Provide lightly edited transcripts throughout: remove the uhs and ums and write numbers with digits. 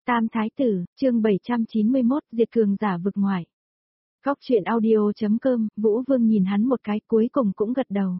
Tam Thái Tử, chương 791, diệt cường giả vực ngoại. Góc truyện audio.com, Vũ Vương nhìn hắn một cái cuối cùng cũng gật đầu.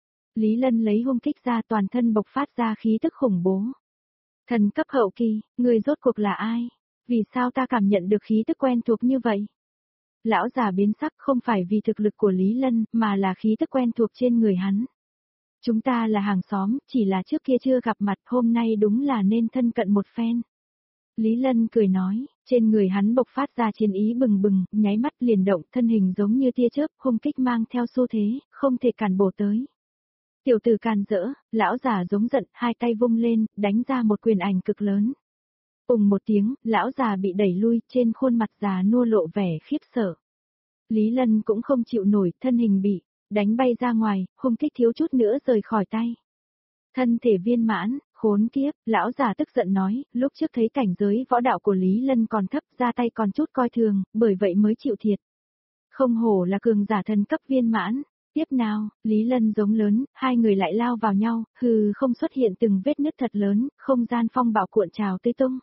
Lý Lân lấy hung kích ra toàn thân bộc phát ra khí tức khủng bố. Thần cấp hậu kỳ, người rốt cuộc là ai? Vì sao ta cảm nhận được khí tức quen thuộc như vậy? Lão già biến sắc không phải vì thực lực của Lý Lân mà là khí tức quen thuộc trên người hắn. Chúng ta là hàng xóm, chỉ là trước kia chưa gặp mặt, hôm nay đúng là nên thân cận một phen. Lý Lân cười nói, trên người hắn bộc phát ra chiến ý bừng bừng, nháy mắt liền động, thân hình giống như tia chớp, hung kích mang theo xu thế, không thể cản bổ tới. Tiểu tử can dỡ, lão già giống giận, hai tay vung lên, đánh ra một quyền ảnh cực lớn. Ùng một tiếng, lão già bị đẩy lui, trên khuôn mặt già nua lộ vẻ khiếp sợ. Lý Lân cũng không chịu nổi, thân hình bị đánh bay ra ngoài, hung kích thiếu chút nữa rời khỏi tay. Thân thể viên mãn, khốn kiếp, lão già tức giận nói, lúc trước thấy cảnh giới võ đạo của Lý Lân còn thấp, ra tay còn chút coi thường, bởi vậy mới chịu thiệt. Không hổ là cường giả thần cấp viên mãn. Tiếp nào, Lý Lân giống lớn, hai người lại lao vào nhau, không xuất hiện từng vết nứt thật lớn, không gian phong bạo cuộn trào tươi tung.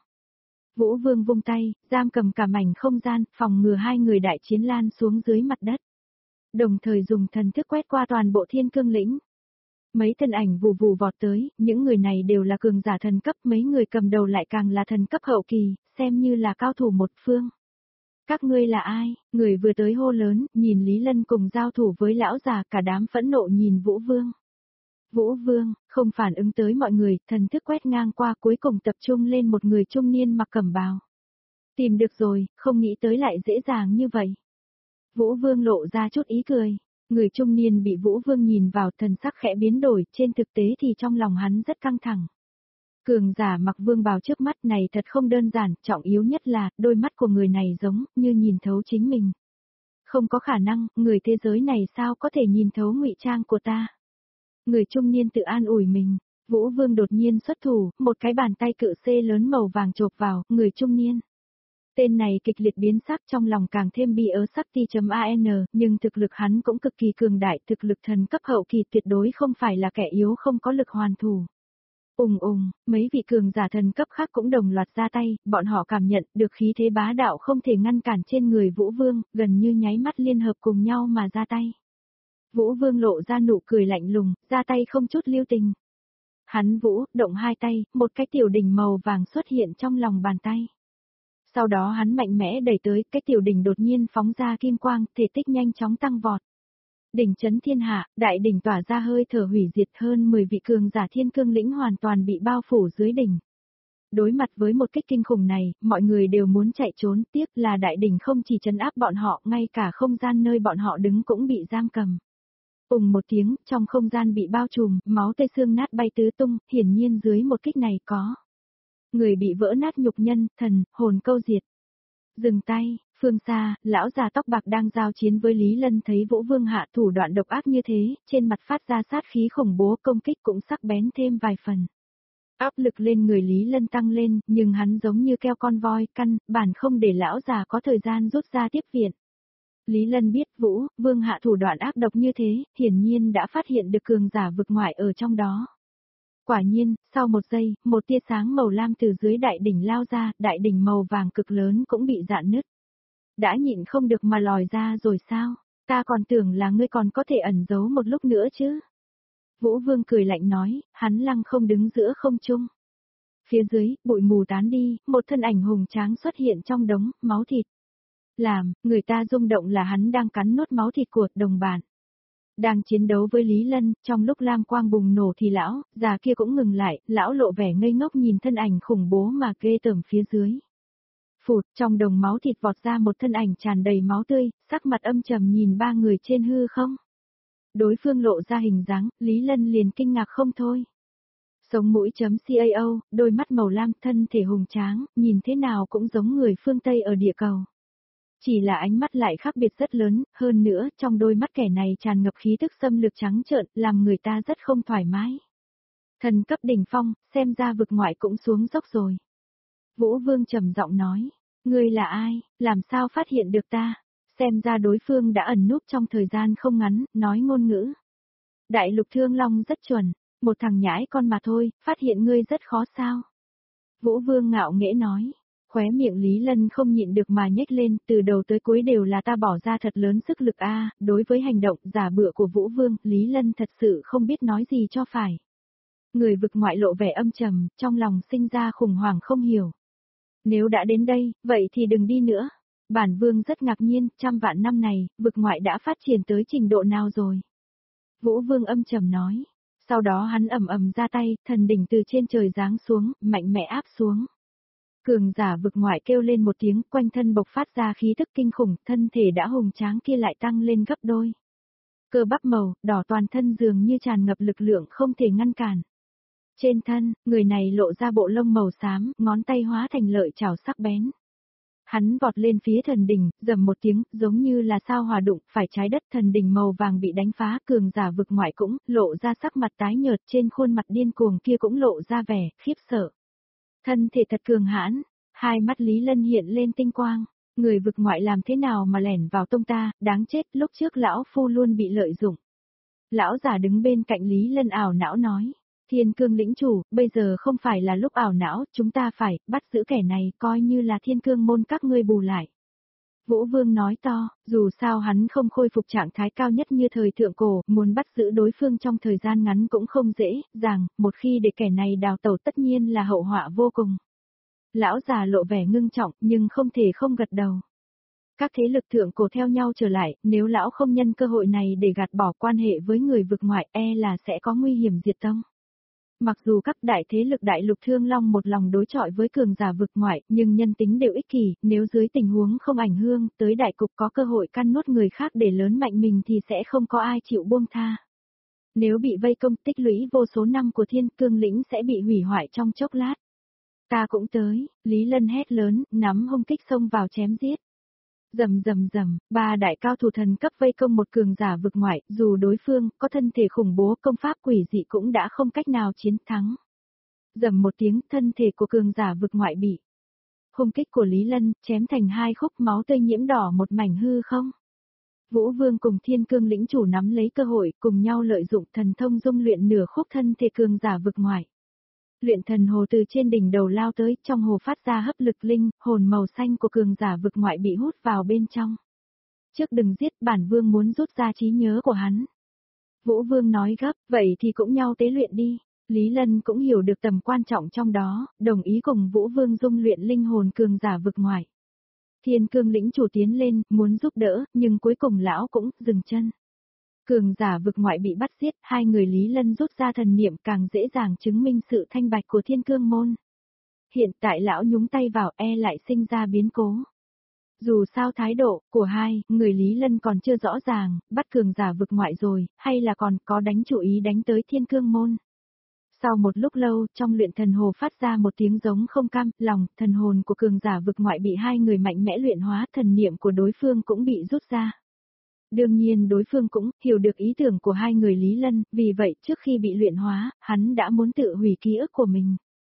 Vũ Vương vung tay, giam cầm cả mảnh không gian, phòng ngừa hai người đại chiến lan xuống dưới mặt đất. Đồng thời dùng thần thức quét qua toàn bộ thiên cương lĩnh. Mấy thân ảnh vù vù vọt tới, những người này đều là cường giả thần cấp, mấy người cầm đầu lại càng là thần cấp hậu kỳ, xem như là cao thủ một phương. Các ngươi là ai? Người vừa tới hô lớn, nhìn Lý Lân cùng giao thủ với lão già, cả đám phẫn nộ nhìn Vũ Vương. Vũ Vương, không phản ứng tới mọi người, thần thức quét ngang qua cuối cùng tập trung lên một người trung niên mặc cẩm bào. Tìm được rồi, không nghĩ tới lại dễ dàng như vậy. Vũ Vương lộ ra chút ý cười. Người trung niên bị Vũ Vương nhìn vào thần sắc khẽ biến đổi, trên thực tế thì trong lòng hắn rất căng thẳng. Cường giả mặc vương bào trước mắt này thật không đơn giản, trọng yếu nhất là, đôi mắt của người này giống như nhìn thấu chính mình. Không có khả năng, người thế giới này sao có thể nhìn thấu ngụy trang của ta. Người trung niên tự an ủi mình, Vũ Vương đột nhiên xuất thủ, một cái bàn tay cự xê lớn màu vàng chộp vào, người trung niên. Tên này kịch liệt biến sắc trong lòng càng thêm bi ớ Sakti.an, nhưng thực lực hắn cũng cực kỳ cường đại, thực lực thần cấp hậu kỳ tuyệt đối không phải là kẻ yếu không có lực hoàn thủ. Mấy vị cường giả thần cấp khác cũng đồng loạt ra tay, bọn họ cảm nhận được khí thế bá đạo không thể ngăn cản trên người Vũ Vương, gần như nháy mắt liên hợp cùng nhau mà ra tay. Vũ Vương lộ ra nụ cười lạnh lùng, ra tay không chút lưu tình. Hắn động hai tay, một cái tiểu đỉnh màu vàng xuất hiện trong lòng bàn tay. Sau đó hắn mạnh mẽ đẩy tới, cái tiểu đỉnh đột nhiên phóng ra kim quang, thể tích nhanh chóng tăng vọt. Đỉnh chấn thiên hạ, đại đỉnh tỏa ra hơi thở hủy diệt, hơn 10 vị cường giả thiên cương lĩnh hoàn toàn bị bao phủ dưới đỉnh. Đối mặt với một kích kinh khủng này, mọi người đều muốn chạy trốn, tiếc là đại đỉnh không chỉ trấn áp bọn họ, ngay cả không gian nơi bọn họ đứng cũng bị giam cầm. Một tiếng, trong không gian bị bao trùm, máu tươi xương nát bay tứ tung, hiển nhiên dưới một kích này có người bị vỡ nát nhục nhân, thần, hồn câu diệt. Dừng tay, phương xa, lão già tóc bạc đang giao chiến với Lý Lân thấy Vũ Vương hạ thủ đoạn độc ác như thế, trên mặt phát ra sát khí khủng bố, công kích cũng sắc bén thêm vài phần. Áp lực lên người Lý Lân tăng lên, nhưng hắn giống như keo con voi, căn bản không để lão già có thời gian rút ra tiếp viện. Lý Lân biết Vũ Vương hạ thủ đoạn ác độc như thế, hiển nhiên đã phát hiện được cường giả vực ngoại ở trong đó. Quả nhiên, sau một giây, một tia sáng màu lam từ dưới đại đỉnh lao ra, đại đỉnh màu vàng cực lớn cũng bị rạn nứt. Đã nhịn không được mà lòi ra rồi sao? Ta còn tưởng là ngươi còn có thể ẩn giấu một lúc nữa chứ. Vũ Vương cười lạnh nói, hắn lăng không đứng giữa không trung. Phía dưới, bụi mù tán đi, một thân ảnh hùng tráng xuất hiện trong đống máu thịt. Làm người ta rung động là hắn đang cắn nuốt máu thịt của đồng bạn. Đang chiến đấu với Lý Lân, trong lúc lam quang bùng nổ thì lão già kia cũng ngừng lại, lão lộ vẻ ngây ngốc nhìn thân ảnh khủng bố mà ghê tởm phía dưới. Phụt, trong đồng máu thịt vọt ra một thân ảnh tràn đầy máu tươi, sắc mặt âm trầm nhìn ba người trên hư không. Đối phương lộ ra hình dáng, Lý Lân liền kinh ngạc không thôi. Sống mũi.cao, đôi mắt màu lam, thân thể hùng tráng, nhìn thế nào cũng giống người phương Tây ở địa cầu. Chỉ là ánh mắt lại khác biệt rất lớn, hơn nữa, trong đôi mắt kẻ này tràn ngập khí tức xâm lược trắng trợn, làm người ta rất không thoải mái. Thần cấp đỉnh phong, xem ra vực ngoại cũng xuống dốc rồi. Vũ Vương trầm giọng nói, ngươi là ai, làm sao phát hiện được ta? Xem ra đối phương đã ẩn núp trong thời gian không ngắn, nói ngôn ngữ. Đại lục thương long rất chuẩn, một thằng nhãi con mà thôi, phát hiện ngươi rất khó sao? Vũ Vương ngạo nghễ nói. Khóe miệng Lý Lân không nhịn được mà nhếch lên, từ đầu tới cuối đều là ta bỏ ra thật lớn sức lực a. Đối với hành động giả bựa của Vũ Vương, Lý Lân thật sự không biết nói gì cho phải. Người vực ngoại lộ vẻ âm trầm, trong lòng sinh ra khủng hoảng không hiểu. Nếu đã đến đây, vậy thì đừng đi nữa. Bản Vương rất ngạc nhiên, trăm vạn năm này, vực ngoại đã phát triển tới trình độ nào rồi? Vũ Vương âm trầm nói. Sau đó hắn ầm ầm ra tay, thần đỉnh từ trên trời giáng xuống, mạnh mẽ áp xuống. Cường giả vực ngoại kêu lên một tiếng, quanh thân bộc phát ra khí tức kinh khủng, thân thể đã hùng tráng kia lại tăng lên gấp đôi. Cơ bắp màu, đỏ toàn thân dường như tràn ngập lực lượng không thể ngăn cản. Trên thân, người này lộ ra bộ lông màu xám, ngón tay hóa thành lợi chảo sắc bén. Hắn vọt lên phía thần đỉnh, rầm một tiếng, giống như là sao hòa đụng, phải trái đất thần đỉnh màu vàng bị đánh phá, cường giả vực ngoại cũng, lộ ra sắc mặt tái nhợt, trên khuôn mặt điên cuồng kia cũng lộ ra vẻ, khiếp sợ. Thân thể thật cường hãn, hai mắt Lý Lân hiện lên tinh quang, người vực ngoại làm thế nào mà lẻn vào tông ta, đáng chết, lúc trước lão phu luôn bị lợi dụng. Lão già đứng bên cạnh Lý Lân ảo não nói. Thiên cương lĩnh chủ, bây giờ không phải là lúc ảo não, chúng ta phải bắt giữ kẻ này, coi như là thiên cương môn các ngươi bù lại. Vũ Vương nói to, dù sao hắn không khôi phục trạng thái cao nhất như thời thượng cổ, muốn bắt giữ đối phương trong thời gian ngắn cũng không dễ, rằng, một khi để kẻ này đào tẩu tất nhiên là hậu họa vô cùng. Lão già lộ vẻ ngưng trọng, nhưng không thể không gật đầu. Các thế lực thượng cổ theo nhau trở lại, nếu lão không nhân cơ hội này để gạt bỏ quan hệ với người vực ngoại e là sẽ có nguy hiểm diệt tông. Mặc dù các đại thế lực đại lục thương long một lòng đối chọi với cường giả vực ngoại, nhưng nhân tính đều ích kỷ, nếu dưới tình huống không ảnh hưởng tới đại cục có cơ hội căn nuốt người khác để lớn mạnh mình thì sẽ không có ai chịu buông tha. Nếu bị vây công tích lũy vô số năm của thiên cương lĩnh sẽ bị hủy hoại trong chốc lát. Ta cũng tới, Lý Lân hét lớn, nắm hung kích xông vào chém giết. Rầm rầm rầm, ba đại cao thủ thần cấp vây công một cường giả vực ngoại, dù đối phương có thân thể khủng bố công pháp quỷ dị cũng đã không cách nào chiến thắng. Rầm một tiếng, thân thể của cường giả vực ngoại bị hung kích của Lý Lân chém thành hai khúc, máu tươi nhiễm đỏ một mảnh hư không. Vũ Vương cùng Thiên Cương lĩnh chủ nắm lấy cơ hội, cùng nhau lợi dụng thần thông dung luyện nửa khúc thân thể cường giả vực ngoại. Luyện thần hồ từ trên đỉnh đầu lao tới, trong hồ phát ra hấp lực linh, hồn màu xanh của cường giả vực ngoại bị hút vào bên trong. Trước đừng giết, bản vương muốn rút ra trí nhớ của hắn. Vũ Vương nói gấp, vậy thì cũng nhau tế luyện đi. Lý Lân cũng hiểu được tầm quan trọng trong đó, đồng ý cùng Vũ Vương dung luyện linh hồn cường giả vực ngoại. Thiên Cương lĩnh chủ tiến lên, muốn giúp đỡ, nhưng cuối cùng lão cũng dừng chân. Cường giả vực ngoại bị bắt giết, hai người Lý Lân rút ra thần niệm càng dễ dàng chứng minh sự thanh bạch của Thiên Cương môn. Hiện tại lão nhúng tay vào e lại sinh ra biến cố. Dù sao thái độ của hai người Lý Lân còn chưa rõ ràng, bắt cường giả vực ngoại rồi, hay là còn có đánh chủ ý đánh tới Thiên Cương môn. Sau một lúc lâu, trong luyện thần hồ phát ra một tiếng giống không cam, lòng, thần hồn của cường giả vực ngoại bị hai người mạnh mẽ luyện hóa, thần niệm của đối phương cũng bị rút ra. Đương nhiên đối phương cũng hiểu được ý tưởng của hai người Lý Lân, vì vậy trước khi bị luyện hóa, hắn đã muốn tự hủy ký ức của mình.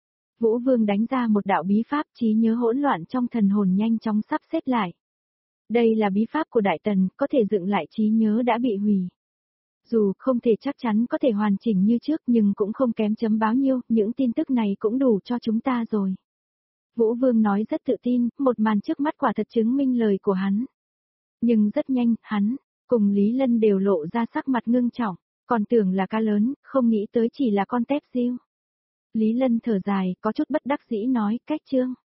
Vũ Vương đánh ra một đạo bí pháp, trí nhớ hỗn loạn trong thần hồn nhanh chóng sắp xếp lại. Đây là bí pháp của Đại Tần, có thể dựng lại trí nhớ đã bị hủy. Dù không thể chắc chắn có thể hoàn chỉnh như trước nhưng cũng không kém chấm báo nhiêu, những tin tức này cũng đủ cho chúng ta rồi. Vũ Vương nói rất tự tin, một màn trước mắt quả thật chứng minh lời của hắn. Nhưng rất nhanh, hắn cùng Lý Lân đều lộ ra sắc mặt ngưng trọng, còn tưởng là cá lớn, không nghĩ tới chỉ là con tép diêu. Lý Lân thở dài, có chút bất đắc dĩ nói, cách chương.